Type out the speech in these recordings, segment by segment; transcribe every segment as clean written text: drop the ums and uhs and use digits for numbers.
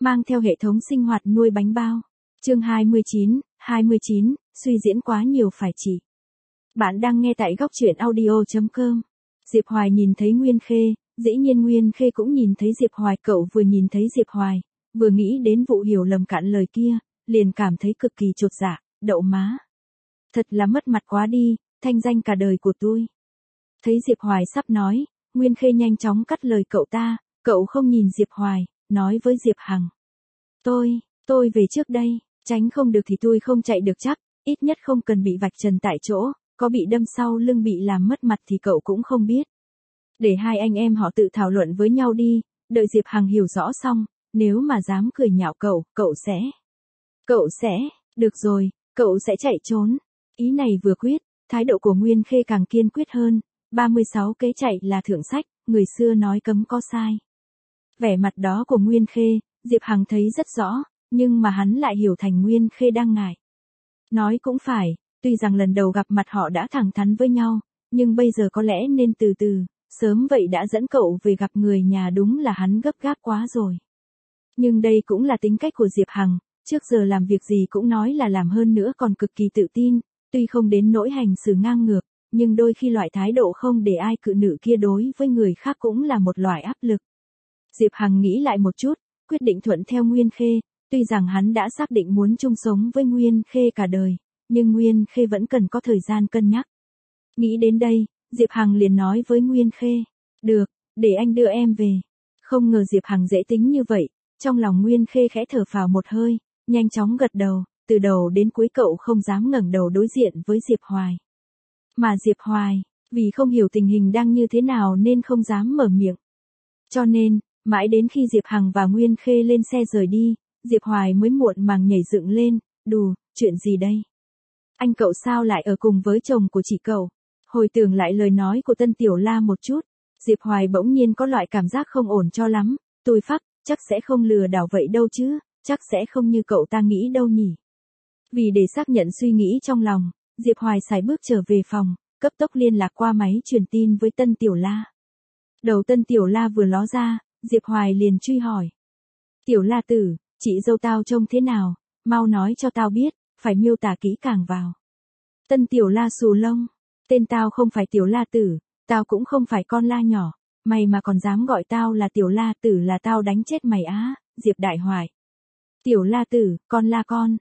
mang theo hệ thống sinh hoạt nuôi bánh bao. Chương 29, suy diễn quá nhiều phải chỉ. Bạn đang nghe tại góc truyện audio.com. Diệp Hoài nhìn thấy Nguyên Khê, dĩ nhiên Nguyên Khê cũng nhìn thấy Diệp Hoài. Cậu vừa nhìn thấy Diệp Hoài, vừa nghĩ đến vụ hiểu lầm cạn lời kia, liền cảm thấy cực kỳ chột dạ, đậu má. Thật là mất mặt quá đi, thanh danh cả đời của tôi. Thấy Diệp Hoài sắp nói, Nguyên Khê nhanh chóng cắt lời cậu ta, cậu không nhìn Diệp Hoài, nói với Diệp Hằng. Tôi về trước đây, tránh không được thì tôi không chạy được chắc, ít nhất không cần bị vạch trần tại chỗ, có bị đâm sau lưng bị làm mất mặt thì cậu cũng không biết. Để hai anh em họ tự thảo luận với nhau đi, đợi Diệp Hằng hiểu rõ xong, nếu mà dám cười nhạo cậu sẽ, được rồi, cậu sẽ chạy trốn. Ý này vừa quyết, thái độ của Nguyên Khê càng kiên quyết hơn, 36 kế chạy là thượng sách, người xưa nói cấm có sai. Vẻ mặt đó của Nguyên Khê, Diệp Hằng thấy rất rõ, nhưng mà hắn lại hiểu thành Nguyên Khê đang ngại. Nói cũng phải, tuy rằng lần đầu gặp mặt họ đã thẳng thắn với nhau, nhưng bây giờ có lẽ nên từ từ, sớm vậy đã dẫn cậu về gặp người nhà đúng là hắn gấp gáp quá rồi. Nhưng đây cũng là tính cách của Diệp Hằng, trước giờ làm việc gì cũng nói là làm hơn nữa còn cực kỳ tự tin, tuy không đến nỗi hành xử ngang ngược, nhưng đôi khi loại thái độ không để ai cự nữ kia đối với người khác cũng là một loại áp lực. Diệp Hằng nghĩ lại một chút, quyết định thuận theo Nguyên Khê, tuy rằng hắn đã xác định muốn chung sống với Nguyên Khê cả đời, nhưng Nguyên Khê vẫn cần có thời gian cân nhắc. Nghĩ đến đây, Diệp Hằng liền nói với Nguyên Khê, được, để anh đưa em về. Không ngờ Diệp Hằng dễ tính như vậy, trong lòng Nguyên Khê khẽ thở phào một hơi, nhanh chóng gật đầu, từ đầu đến cuối cậu không dám ngẩng đầu đối diện với Diệp Hoài. Mà Diệp Hoài, vì không hiểu tình hình đang như thế nào nên không dám mở miệng. Cho nên, mãi đến khi Diệp Hằng và Nguyên Khê lên xe rời đi, Diệp Hoài mới muộn màng nhảy dựng lên, đù, chuyện gì đây? Anh cậu sao lại ở cùng với chồng của chị cậu? Hồi tưởng lại lời nói của Tân Tiểu La một chút, Diệp Hoài bỗng nhiên có loại cảm giác không ổn cho lắm, tôi phắc, chắc sẽ không lừa đảo vậy đâu chứ, chắc sẽ không như cậu ta nghĩ đâu nhỉ. Vì để xác nhận suy nghĩ trong lòng, Diệp Hoài sải bước trở về phòng, cấp tốc liên lạc qua máy truyền tin với Tân Tiểu La. Đầu Tân Tiểu La vừa ló ra, Diệp Hoài liền truy hỏi. Tiểu La tử, chị dâu tao trông thế nào, mau nói cho tao biết, phải miêu tả kỹ càng vào. Tân Tiểu La xù lông, tên tao không phải Tiểu La tử, tao cũng không phải con la nhỏ, mày mà còn dám gọi tao là Tiểu La tử là tao đánh chết mày á, Diệp Đại Hoài. Tiểu La tử, con la con,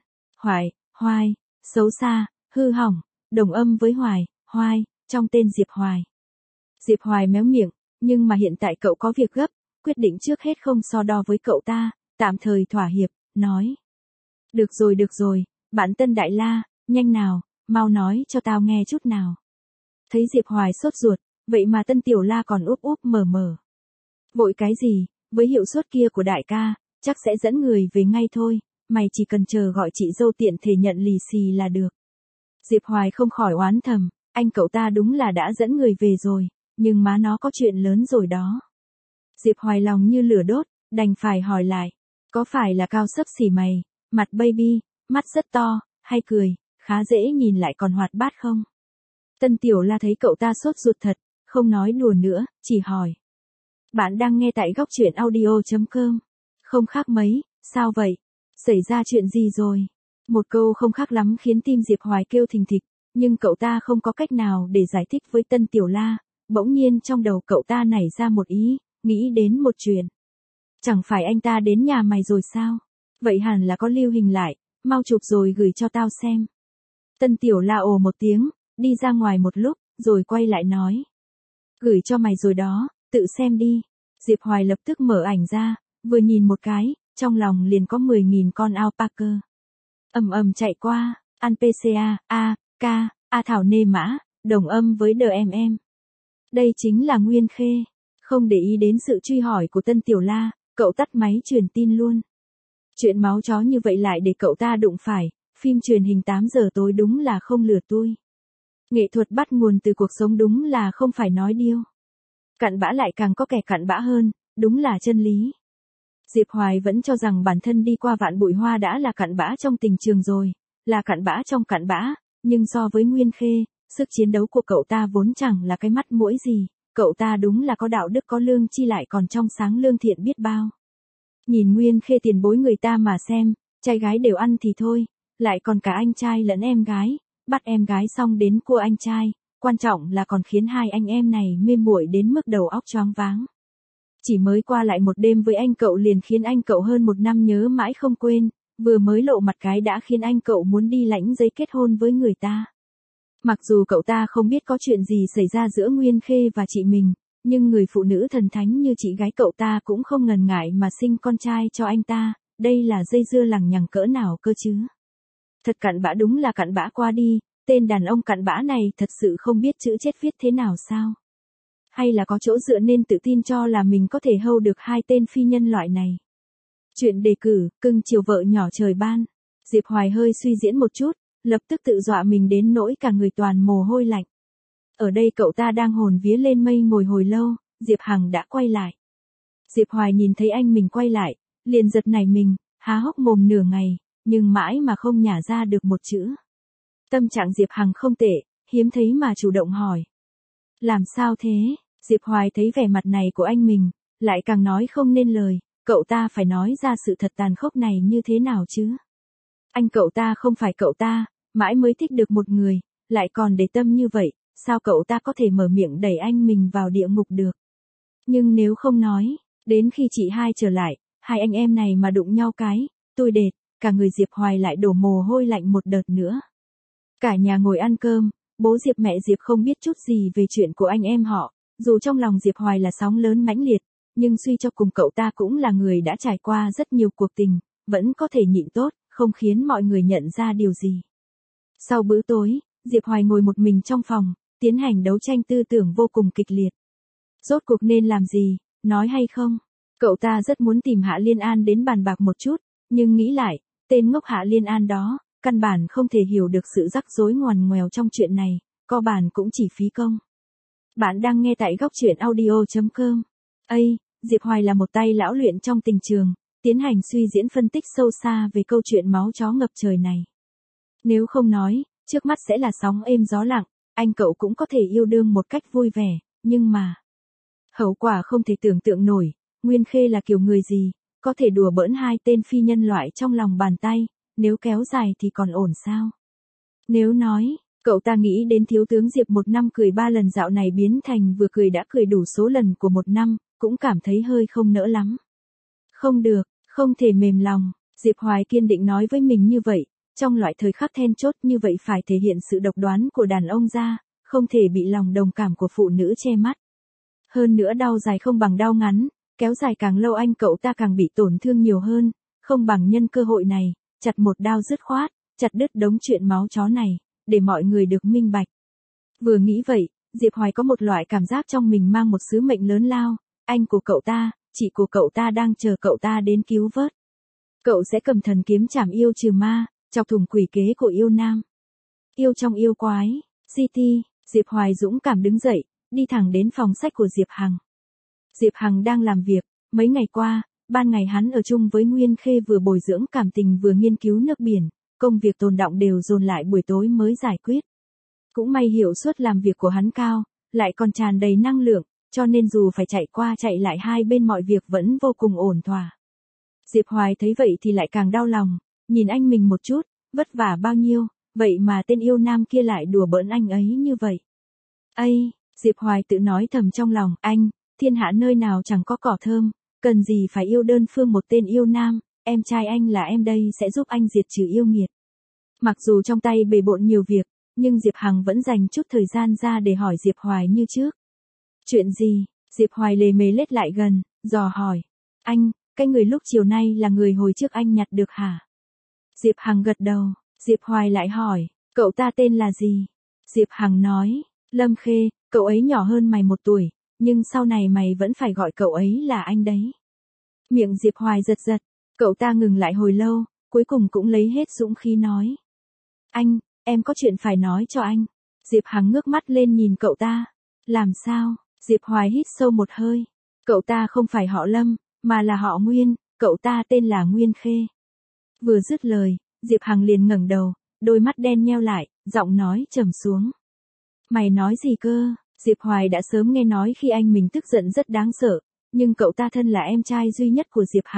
Hoài, xấu xa, hư hỏng, đồng âm với Hoài, trong tên Diệp Hoài. Diệp Hoài méo miệng, nhưng mà hiện tại cậu có việc gấp, quyết định trước hết không so đo với cậu ta, tạm thời thỏa hiệp, nói. Được rồi, bạn Tân Đại La, nhanh nào, mau nói cho tao nghe chút nào. Thấy Diệp Hoài sốt ruột, vậy mà Tân Tiểu La còn úp mở. Vội cái gì, với hiệu suất kia của đại ca, chắc sẽ dẫn người về ngay thôi, mày chỉ cần chờ gọi chị dâu tiện thể nhận lì xì là được. Diệp Hoài không khỏi oán thầm, anh cậu ta đúng là đã dẫn người về rồi, nhưng má nó có chuyện lớn rồi đó. Diệp Hoài lòng như lửa đốt, đành phải hỏi lại, có phải là cao xấp xỉ mày, mặt baby, mắt rất to, hay cười, khá dễ nhìn lại còn hoạt bát không? Tân Tiểu La thấy cậu ta sốt ruột thật, không nói đùa nữa, chỉ hỏi. Bạn đang nghe tại góc truyện audio.com. Không khác mấy, sao vậy? Xảy ra chuyện gì rồi? Một câu không khác lắm khiến tim Diệp Hoài kêu thình thịch, nhưng cậu ta không có cách nào để giải thích với Tân Tiểu La, bỗng nhiên trong đầu cậu ta nảy ra một ý, nghĩ đến một chuyện. Chẳng phải anh ta đến nhà mày rồi sao? Vậy hẳn là có lưu hình lại, mau chụp rồi gửi cho tao xem. Tân Tiểu La ồ một tiếng, đi ra ngoài một lúc, rồi quay lại nói. Gửi cho mày rồi đó, tự xem đi. Diệp Hoài lập tức mở ảnh ra, vừa nhìn một cái, trong lòng liền có 10.000 con alpaca. Ầm chạy qua, ăn PCA, A thảo nê mã, đồng âm với DMM. Đây chính là Nguyên Khê. Không để ý đến sự truy hỏi của Tân Tiểu La, cậu tắt máy truyền tin luôn. Chuyện máu chó như vậy lại để cậu ta đụng phải, phim truyền hình 8 giờ tối đúng là không lừa tôi. Nghệ thuật bắt nguồn từ cuộc sống đúng là không phải nói điêu. Cặn bã lại càng có kẻ cặn bã hơn, đúng là chân lý. Diệp Hoài vẫn cho rằng bản thân đi qua vạn bụi hoa đã là cặn bã trong tình trường rồi, là cặn bã trong cặn bã, nhưng so với Nguyên Khê, sức chiến đấu của cậu ta vốn chẳng là cái mắt mũi gì, cậu ta đúng là có đạo đức có lương chi lại còn trong sáng lương thiện biết bao. Nhìn Nguyên Khê tiền bối người ta mà xem, trai gái đều ăn thì thôi, lại còn cả anh trai lẫn em gái, bắt em gái xong đến cua anh trai, quan trọng là còn khiến hai anh em này mê muội đến mức đầu óc choáng váng. Chỉ mới qua lại một đêm với anh cậu liền khiến anh cậu hơn một năm nhớ mãi không quên, vừa mới lộ mặt cái đã khiến anh cậu muốn đi lãnh giấy kết hôn với người ta. Mặc dù cậu ta không biết có chuyện gì xảy ra giữa Nguyên Khê và chị mình, nhưng người phụ nữ thần thánh như chị gái cậu ta cũng không ngần ngại mà sinh con trai cho anh ta, đây là dây dưa lằng nhằng cỡ nào cơ chứ. Thật cặn bã, đúng là cặn bã qua đi, tên đàn ông cặn bã này thật sự không biết chữ chết viết thế nào sao? Hay là có chỗ dựa nên tự tin cho là mình có thể hâu được hai tên phi nhân loại này? Chuyện đề cử, cưng chiều vợ nhỏ trời ban. Diệp Hoài hơi suy diễn một chút, lập tức tự dọa mình đến nỗi cả người toàn mồ hôi lạnh. Ở đây cậu ta đang hồn vía lên mây ngồi hồi lâu, Diệp Hằng đã quay lại. Diệp Hoài nhìn thấy anh mình quay lại, liền giật nảy mình, há hốc mồm nửa ngày, nhưng mãi mà không nhả ra được một chữ. Tâm trạng Diệp Hằng không tệ, hiếm thấy mà chủ động hỏi. Làm sao thế? Diệp Hoài thấy vẻ mặt này của anh mình, lại càng nói không nên lời, cậu ta phải nói ra sự thật tàn khốc này như thế nào chứ? Anh cậu ta không phải cậu ta, mãi mới thích được một người, lại còn để tâm như vậy, sao cậu ta có thể mở miệng đẩy anh mình vào địa ngục được? Nhưng nếu không nói, đến khi chị hai trở lại, hai anh em này mà đụng nhau cái, tôi đệt, cả người Diệp Hoài lại đổ mồ hôi lạnh một đợt nữa. Cả nhà ngồi ăn cơm, bố Diệp mẹ Diệp không biết chút gì về chuyện của anh em họ, dù trong lòng Diệp Hoài là sóng lớn mãnh liệt, nhưng suy cho cùng cậu ta cũng là người đã trải qua rất nhiều cuộc tình, vẫn có thể nhịn tốt, không khiến mọi người nhận ra điều gì. Sau bữa tối, Diệp Hoài ngồi một mình trong phòng, tiến hành đấu tranh tư tưởng vô cùng kịch liệt. Rốt cuộc nên làm gì, nói hay không? Cậu ta rất muốn tìm Hạ Liên An đến bàn bạc một chút, nhưng nghĩ lại, tên ngốc Hạ Liên An đó, căn bản không thể hiểu được sự rắc rối ngoằn ngoèo trong chuyện này, co bàn cũng chỉ phí công. Bạn đang nghe tại góc truyện audio.com. Diệp Hoài là một tay lão luyện trong tình trường, tiến hành suy diễn phân tích sâu xa về câu chuyện máu chó ngập trời này. Nếu không nói, trước mắt sẽ là sóng êm gió lặng, anh cậu cũng có thể yêu đương một cách vui vẻ, nhưng mà hậu quả không thể tưởng tượng nổi. Nguyên Khê là kiểu người gì, có thể đùa bỡn hai tên phi nhân loại trong lòng bàn tay, nếu kéo dài thì còn ổn sao? Nếu nói, cậu ta nghĩ đến thiếu tướng Diệp một năm cười 3 lần dạo này biến thành vừa cười đã cười đủ số lần của một năm, cũng cảm thấy hơi không nỡ lắm. Không được, không thể mềm lòng, Diệp Hoài kiên định nói với mình như vậy, trong loại thời khắc then chốt như vậy phải thể hiện sự độc đoán của đàn ông ra, không thể bị lòng đồng cảm của phụ nữ che mắt. Hơn nữa đau dài không bằng đau ngắn, kéo dài càng lâu anh cậu ta càng bị tổn thương nhiều hơn, không bằng nhân cơ hội này, chặt một đao dứt khoát, chặt đứt đống chuyện máu chó này, để mọi người được minh bạch. Vừa nghĩ vậy, Diệp Hoài có một loại cảm giác trong mình mang một sứ mệnh lớn lao, anh của cậu ta, chị của cậu ta đang chờ cậu ta đến cứu vớt. Cậu sẽ cầm thần kiếm chảm yêu trừ ma, chọc thủng quỷ kế của yêu nam. Yêu trong yêu quái, City, Diệp Hoài dũng cảm đứng dậy, đi thẳng đến phòng sách của Diệp Hằng. Diệp Hằng đang làm việc, mấy ngày qua, ban ngày hắn ở chung với Nguyên Khê vừa bồi dưỡng cảm tình vừa nghiên cứu nước biển, công việc tồn đọng đều dồn lại buổi tối mới giải quyết. Cũng may hiệu suất làm việc của hắn cao, lại còn tràn đầy năng lượng, cho nên dù phải chạy qua chạy lại hai bên mọi việc vẫn vô cùng ổn thỏa. Diệp Hoài thấy vậy thì lại càng đau lòng, nhìn anh mình một chút, vất vả bao nhiêu, vậy mà tên yêu nam kia lại đùa bỡn anh ấy như vậy. Diệp Hoài tự nói thầm trong lòng, thiên hạ nơi nào chẳng có cỏ thơm, cần gì phải yêu đơn phương một tên yêu nam, em trai anh là em đây sẽ giúp anh diệt trừ yêu nghiệt. Mặc dù trong tay bề bộn nhiều việc, nhưng Diệp Hằng vẫn dành chút thời gian ra để hỏi Diệp Hoài như trước. Chuyện gì? Diệp Hoài lề mề lết lại gần, dò hỏi. Cái người lúc chiều nay là người hồi trước anh nhặt được hả? Diệp Hằng gật đầu, Diệp Hoài lại hỏi, cậu ta tên là gì? Diệp Hằng nói, Lâm Khê, cậu ấy nhỏ hơn mày 1 tuổi, nhưng sau này mày vẫn phải gọi cậu ấy là anh đấy. Miệng Diệp Hoài giật giật, cậu ta ngừng lại hồi lâu, cuối cùng cũng lấy hết dũng khí nói. Em có chuyện phải nói cho anh. Diệp Hằng ngước mắt lên nhìn cậu ta. Làm sao? Diệp Hoài hít sâu một hơi. Cậu ta không phải họ Lâm, mà là họ Nguyên, cậu ta tên là Nguyên Khê. Vừa dứt lời, Diệp Hằng liền ngẩng đầu, đôi mắt đen nheo lại, giọng nói trầm xuống. Mày nói gì cơ? Diệp Hoài đã sớm nghe nói khi anh mình tức giận rất đáng sợ, nhưng cậu ta thân là em trai duy nhất của Diệp Hằng,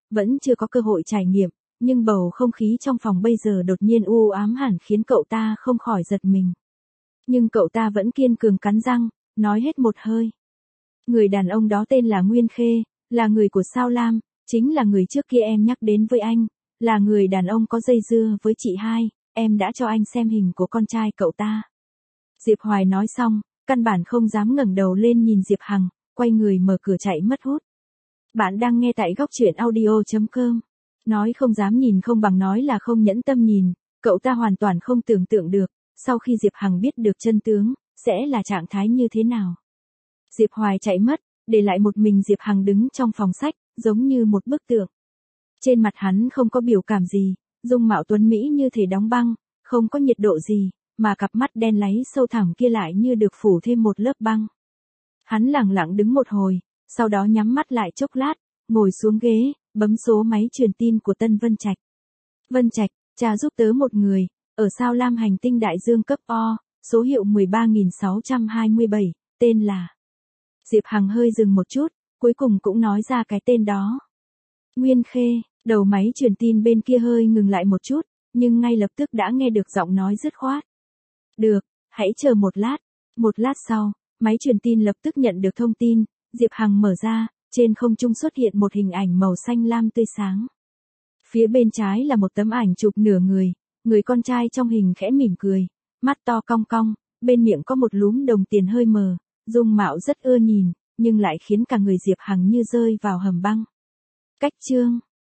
vẫn chưa có cơ hội trải nghiệm, nhưng bầu không khí trong phòng bây giờ đột nhiên u ám hẳn khiến cậu ta không khỏi giật mình. Nhưng cậu ta vẫn kiên cường cắn răng, nói hết một hơi. Người đàn ông đó tên là Nguyên Khê, là người của Sao Lam, chính là người trước kia em nhắc đến với anh, là người đàn ông có dây dưa với chị hai, em đã cho anh xem hình của con trai cậu ta. Diệp Hoài nói xong, căn bản không dám ngẩng đầu lên nhìn Diệp Hằng, quay người mở cửa chạy mất hút. Bạn đang nghe tại góc truyện audio.com. Nói không dám nhìn không bằng nói là không nhẫn tâm nhìn, cậu ta hoàn toàn không tưởng tượng được, sau khi Diệp Hằng biết được chân tướng, sẽ là trạng thái như thế nào. Diệp Hoài chạy mất, để lại một mình Diệp Hằng đứng trong phòng sách, giống như một bức tượng. Trên mặt hắn không có biểu cảm gì, dung mạo tuấn mỹ như thể đóng băng, không có nhiệt độ gì, mà cặp mắt đen láy sâu thẳm kia lại như được phủ thêm một lớp băng. Hắn lặng lặng đứng một hồi, sau đó nhắm mắt lại chốc lát, ngồi xuống ghế, bấm số máy truyền tin của Tân Vân Trạch. Vân Trạch, cha giúp tớ một người, ở Sao Lam hành tinh đại dương cấp O, số hiệu 13627, tên là. Diệp Hằng hơi dừng một chút, cuối cùng cũng nói ra cái tên đó. Nguyên Khê, đầu máy truyền tin bên kia hơi ngừng lại một chút, nhưng ngay lập tức đã nghe được giọng nói dứt khoát. Được, hãy chờ một lát. Một lát sau, máy truyền tin lập tức nhận được thông tin, Diệp Hằng mở ra, trên không trung xuất hiện một hình ảnh màu xanh lam tươi sáng. Phía bên trái là một tấm ảnh chụp nửa người con trai trong hình khẽ mỉm cười, mắt to cong cong, bên miệng có một lúm đồng tiền hơi mờ, dung mạo rất ưa nhìn, nhưng lại khiến cả người Diệp Hằng như rơi vào hầm băng. Cách chương